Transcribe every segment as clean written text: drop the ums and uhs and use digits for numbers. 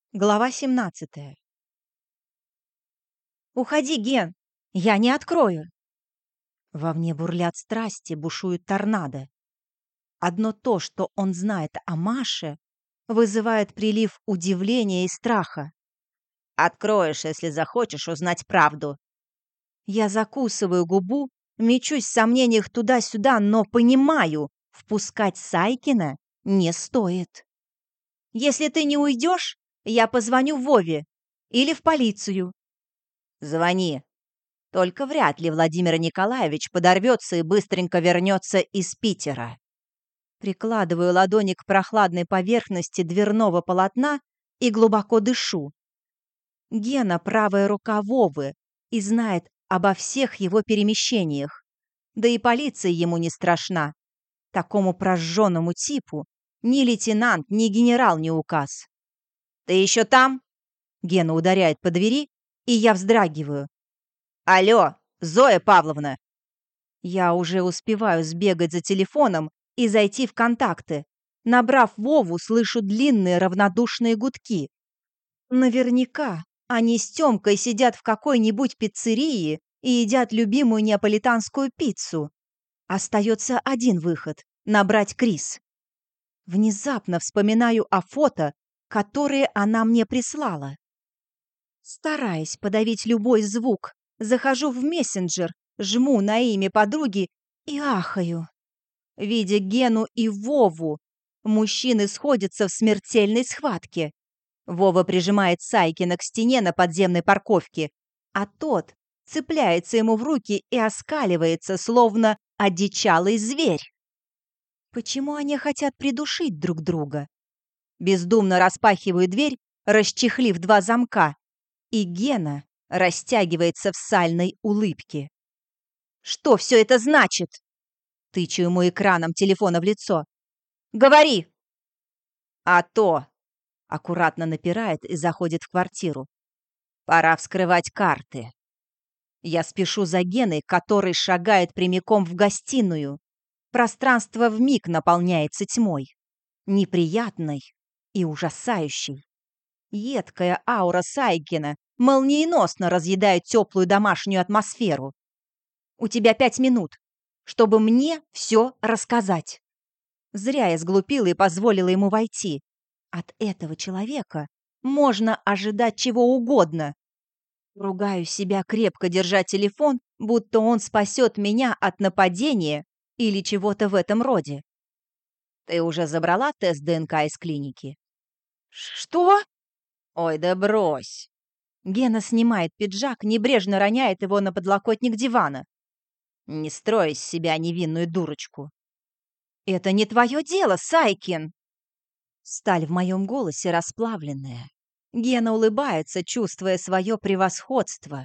Глава 17. «Уходи, Ген! Я не открою!» Во мне бурлят страсти, бушует торнадо. Одно то, что он знает о Маше, вызывает прилив удивления и страха. Откроешь, если захочешь узнать правду. Я закусываю губу, мечусь в сомнениях туда-сюда, но понимаю, впускать Сайкина не стоит. Если ты не уйдешь, я позвоню Вове или в полицию. Звони. Только вряд ли Владимир Николаевич подорвется и быстренько вернется из Питера. Прикладываю ладони к прохладной поверхности дверного полотна и глубоко дышу. Гена — правая рука Вовы и знает обо всех его перемещениях. Да и полиция ему не страшна. Такому прожженному типу ни лейтенант, ни генерал не указ. Ты еще там? Гена ударяет по двери, и я вздрагиваю. Алло, Зоя Павловна. Я уже успеваю сбегать за телефоном и зайти в контакты. Набрав Вову, слышу длинные равнодушные гудки. Наверняка они с Тёмкой сидят в какой-нибудь пиццерии и едят любимую неаполитанскую пиццу. Остается один выход — набрать Крис. Внезапно вспоминаю о фото, которые она мне прислала. Стараясь подавить любой звук, захожу в мессенджер, жму на имя подруги и ахаю. Видя Гену и Вову, мужчины сходятся в смертельной схватке. Вова прижимает Сайкина к стене на подземной парковке, а тот цепляется ему в руки и оскаливается, словно одичалый зверь. Почему они хотят придушить друг друга? Бездумно распахиваю дверь, расчехлив два замка, и Гена растягивается в сальной улыбке. «Что все это значит?» Тычу ему экраном телефона в лицо. «Говори!» А то, Аккуратно напирает и заходит в квартиру. пора вскрывать карты. Я спешу за Геной, который шагает прямиком в гостиную. Пространство вмиг наполняется тьмой. Неприятной и ужасающей. Едкая аура Сайкина молниеносно разъедает теплую домашнюю атмосферу. «У тебя 5 минут, чтобы мне все рассказать». Зря я сглупила и позволила ему войти. От этого человека можно ожидать чего угодно. Ругаю себя крепко, держа телефон, будто он спасет меня от нападения или чего-то в этом роде. Ты уже забрала тест ДНК из клиники? «Что?» Ой, да брось. Гена снимает пиджак, небрежно роняет его на подлокотник дивана. Не строй из себя невинную дурочку. «Это не твое дело, Сайкин!» Сталь в моем голосе расплавленная. Гена улыбается, чувствуя свое превосходство.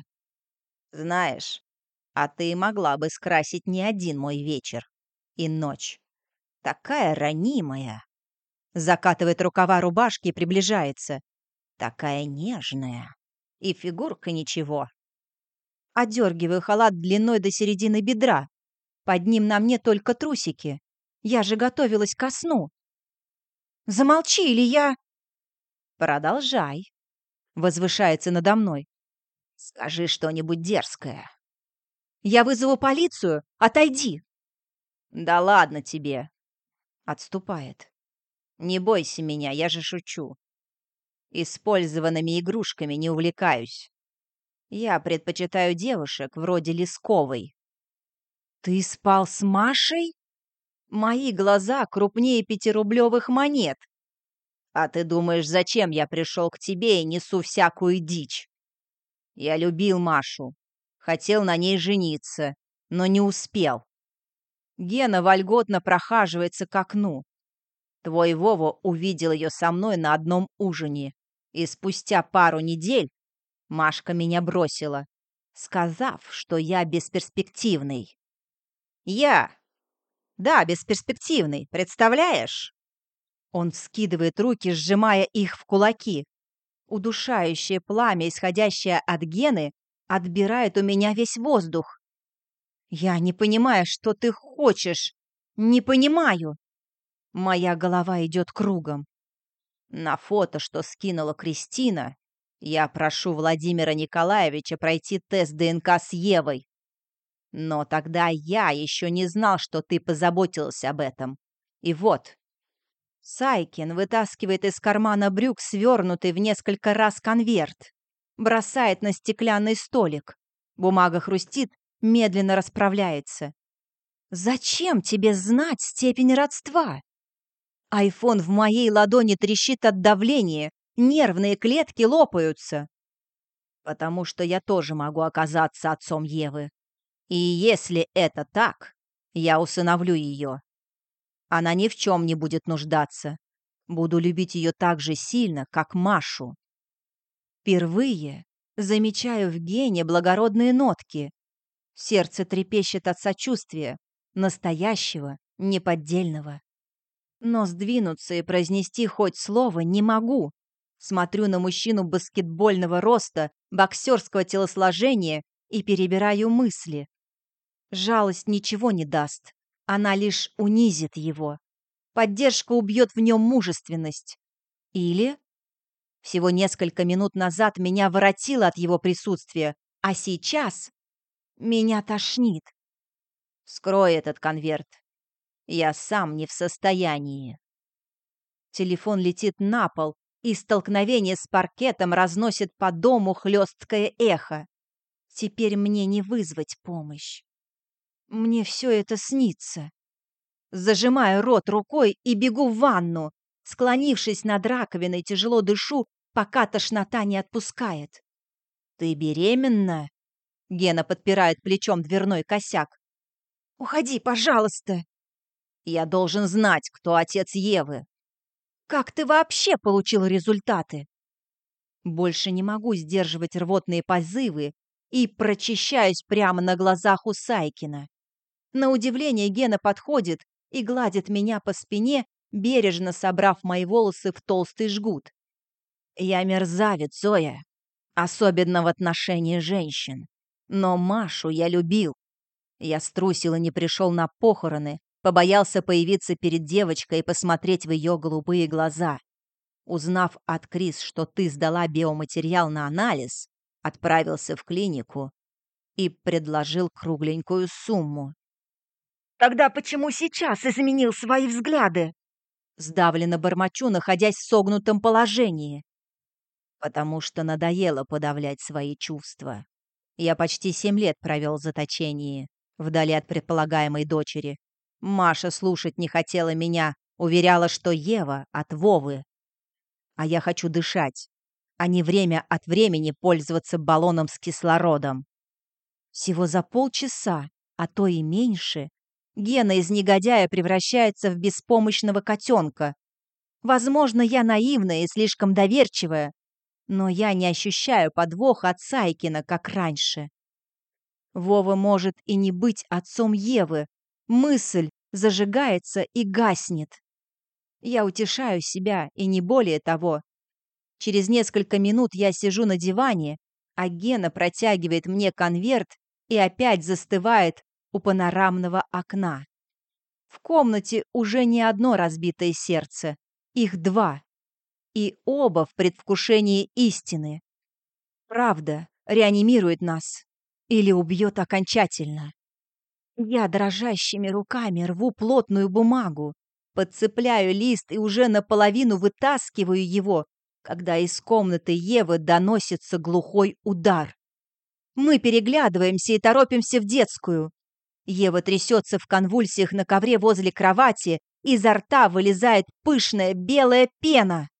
Знаешь, а ты могла бы скрасить не один мой вечер и ночь. Такая ранимая, Закатывает рукава рубашки и приближается. такая нежная. И фигурка ничего. Одергиваю халат длиной до середины бедра. Под ним на мне только трусики. Я же готовилась ко сну. «Замолчи, или я...» Продолжай. Возвышается надо мной. Скажи что-нибудь дерзкое. «Я вызову полицию! Отойди!» Да ладно тебе. Отступает. Не бойся меня, я же шучу. Использованными игрушками не увлекаюсь. Я предпочитаю девушек вроде Лесковой. «Ты спал с Машей?» Мои глаза крупнее 5-рублевых монет. А ты думаешь, зачем я пришел к тебе и несу всякую дичь? Я любил Машу. Хотел на ней жениться, но не успел. Гена вольготно прохаживается к окну. Твой Вова увидел ее со мной на одном ужине. И спустя пару недель Машка меня бросила, сказав, что я бесперспективный. Я? Да, бесперспективный, представляешь? Он вскидывает руки, сжимая их в кулаки. Удушающее пламя, исходящее от Гены, отбирает у меня весь воздух. «Я не понимаю, что ты хочешь. Не понимаю». Моя голова идет кругом. На фото, что скинула Кристина, я прошу Владимира Николаевича пройти тест ДНК с Евой. Но тогда я еще не знал, что ты позаботился об этом. И вот, Сайкин вытаскивает из кармана брюк свернутый в несколько раз конверт, бросает на стеклянный столик. Бумага хрустит, медленно расправляется. «Зачем тебе знать степень родства?» Айфон в моей ладони трещит от давления, нервные клетки лопаются. Потому что я тоже могу оказаться отцом Евы. И если это так, я усыновлю ее. Она ни в чем не будет нуждаться. Буду любить ее так же сильно, как Машу. Впервые замечаю в Гене благородные нотки. Сердце трепещет от сочувствия, настоящего, неподдельного. Но сдвинуться и произнести хоть слово не могу. Смотрю на мужчину баскетбольного роста, боксерского телосложения и перебираю мысли. Жалость ничего не даст. Она лишь унизит его. Поддержка убьет в нем мужественность. Или... Всего несколько минут назад меня воротило от его присутствия, а сейчас меня тошнит. Вскрой этот конверт. Я сам не в состоянии. Телефон летит на пол, и столкновение с паркетом разносит по дому хлесткое эхо. Теперь мне не вызвать помощь. Мне все это снится. Зажимаю рот рукой и бегу в ванну. Склонившись над раковиной, тяжело дышу, пока тошнота не отпускает. «Ты беременна?» Гена подпирает плечом дверной косяк. «Уходи, пожалуйста!» «Я должен знать, кто отец Евы». «Как ты вообще получил результаты?» Больше не могу сдерживать рвотные позывы и прочищаюсь прямо на глазах у Сайкина. На удивление Гена подходит и гладит меня по спине, бережно собрав мои волосы в толстый жгут. Я мерзавец, Зоя, особенно в отношении женщин. Но Машу я любил. Я струсил и не пришел на похороны, побоялся появиться перед девочкой и посмотреть в ее голубые глаза. Узнав от Крис, что ты сдала биоматериал на анализ, отправился в клинику и предложил кругленькую сумму. Тогда почему сейчас изменил свои взгляды? Сдавленно бормочу, находясь в согнутом положении. Потому что надоело подавлять свои чувства. Я почти 7 лет провел в заточении, вдали от предполагаемой дочери. Маша слушать не хотела меня, уверяла, что Ева от Вовы. А я хочу дышать, а не время от времени пользоваться баллоном с кислородом. Всего за полчаса, а то и меньше, Гена из негодяя превращается в беспомощного котенка. Возможно, я наивная и слишком доверчивая, но я не ощущаю подвоха от Сайкина, как раньше. Вова может и не быть отцом Евы. Мысль зажигается и гаснет. Я утешаю себя, и не более того. Через несколько минут я сижу на диване, а Гена протягивает мне конверт и опять застывает у панорамного окна. В комнате уже не одно разбитое сердце, их 2. И оба в предвкушении истины. Правда реанимирует нас или убьет окончательно. Я дрожащими руками рву плотную бумагу, подцепляю лист и уже наполовину вытаскиваю его, когда из комнаты Евы доносится глухой удар. Мы переглядываемся и торопимся в детскую. Ева трясется в конвульсиях на ковре возле кровати, изо рта вылезает пышная белая пена.